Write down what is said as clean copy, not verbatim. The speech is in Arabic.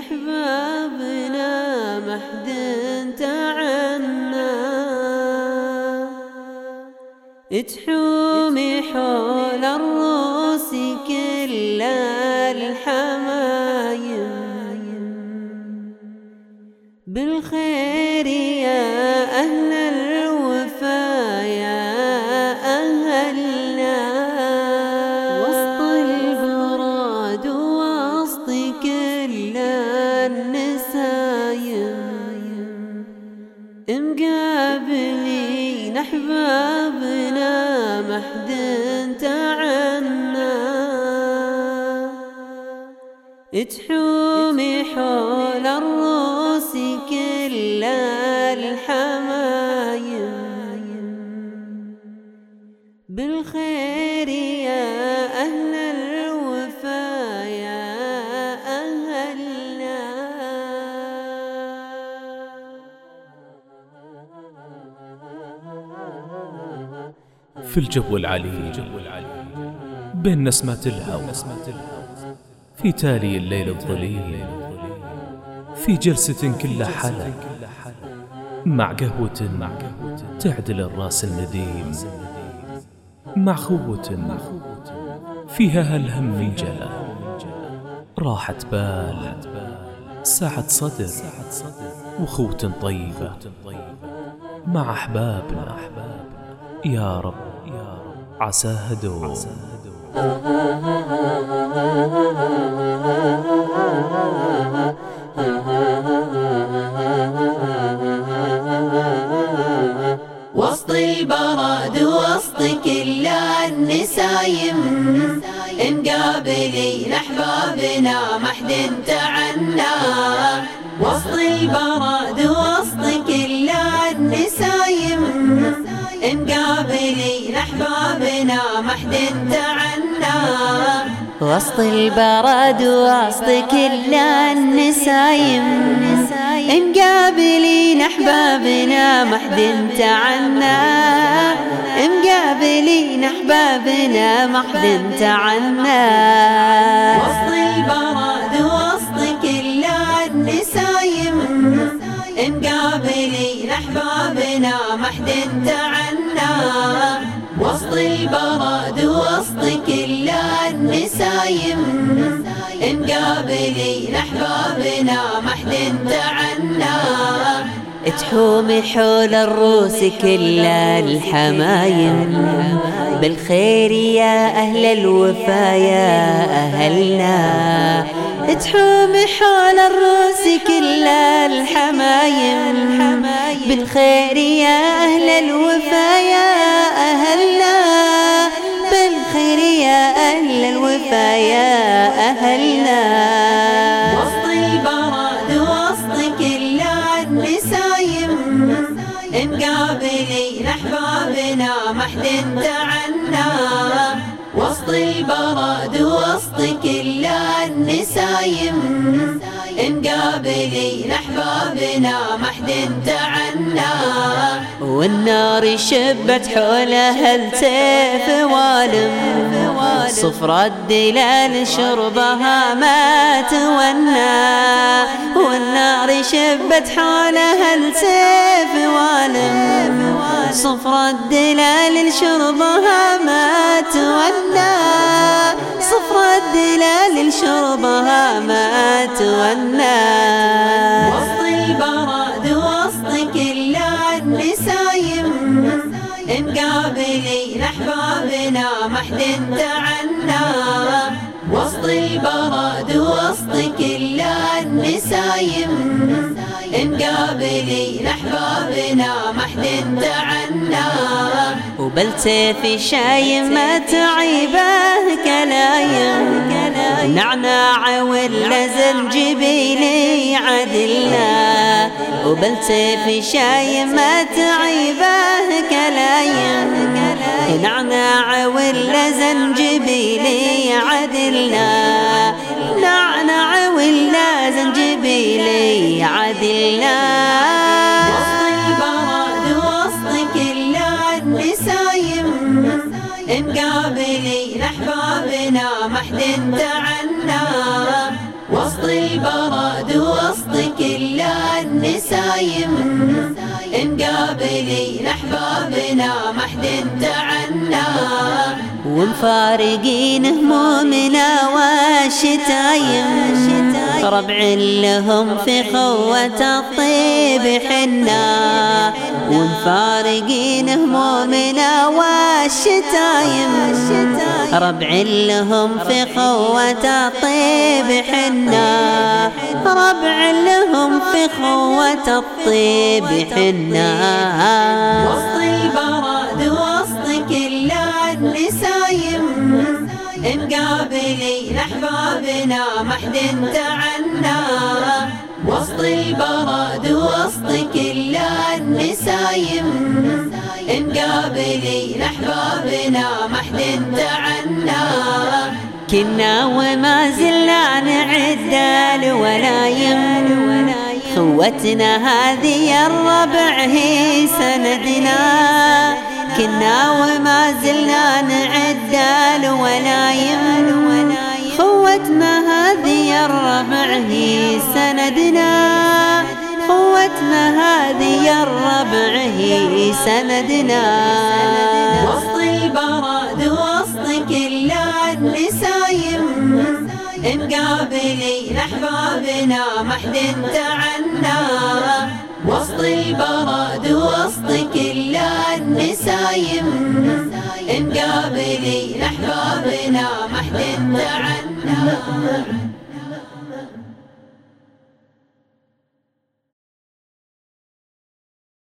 أحبابنا محد تعنا، تحومي حول الروس كل الحمايم، بالخير يا أهل الوفا يا أهلنا، وسط البراد ووسط كل النسايم، مقابلين أحبابنا محد تعنا، تحومي حول الروس كل الحمايم، بالخير يا أهل الوفا يا أهلنا. في الجو العلي بين نسمات الهوى، في تالي الليل الظليل، في جلسة كل حلا، مع قهوة تعدل الراس النديم، مع خوة فيها هالهم انجلى، راحة بال ساعة صدر، وخوة طيبة مع أحبابنا يا رب عساها دوم. وسط البراد وسط كل النسايم، مقابلين أحبابنا محد تعنا، وسط البراد وسط كل النسايم، مقابلين أحبابنا محد تعنا، وسط البراد وسط كل النسايم، مقابلين أحبابنا محد تعنا، مقابلين أحبابنا محد تعنا، وسط البراد وسط كل النسايم، مقابلين أحبابنا محد تعنا، وسط البراد وسط كل النسايم، مقابلين أحبابنا محد تعنا، تحومي حول الروس كل الحمايم، بالخير يا أهل الوفا يا أهلنا، تحومي حول الروس كل الحمايم، بالخير يا أهل الوفا يا أهلنا، بالخير يا أهل الوفا يا أهلنا، وسط البراد وسط كل النسايم، مقابلين أحبابنا محد تعنا، وسط البراد وسط كل النسايم، مقابلين أحبابنا محد تعنا، والنار شبت حولها السيف والم، صفر الدلال شربها ما تونى، والنار شبت حولها السيف والم، صفر الدلال شربها ما تونى، صفر الدلال شربها ما تونى، وسط البراد وسط كل النسايم، مقابلين أحبابنا محد تعنا، وسط البراد وسط كل النسايم، مقابلين أحبابنا محد تعنا، وبالسيف شايم ما تعيبه كلايم، نعناع ولا زنجبيلي عدلنا، وبالسيف شايم ما تعيبه كلايم، نعناع ولا زنجبيلي عدلنا، نعناع ولا زنجبيلي عدلنا، وسط البراد وسط كل النسايم، مقابلين أحبابنا محد تعنا، وسط وسط البرد وسط كل النسايم، مقابلين أحبابنا ما حد تعنا، ومفارقين همومنا والشتايم، ربع لهم في خوة الطيب حنا، ومفارقين همومنا والشتايم، ربع لهم في خوة الطيب حنا، ربع لهم في خوة الطيب حنا. وسط البرد وسط كل النسايم، مقابلين أحبابنا ما حد تعنا، وسط البرد وسط كل النسايم، مقابلين أحبابنا ما حد تعنا، كنا وما زلنا نعد الولايم، خوتنا هذه الربع هي سندنا، كنا وما زلنا نعد الولايم، خوتنا هذه الربع هي سندنا، خوتنا هذه الربع هي سندنا. وسط البرد وسط كل النسايم، مقابلين أحبابنا ما حد تعنا، وسط البرد وسط كل النسايم، مقابلين أحبابنا ما حد تعنا.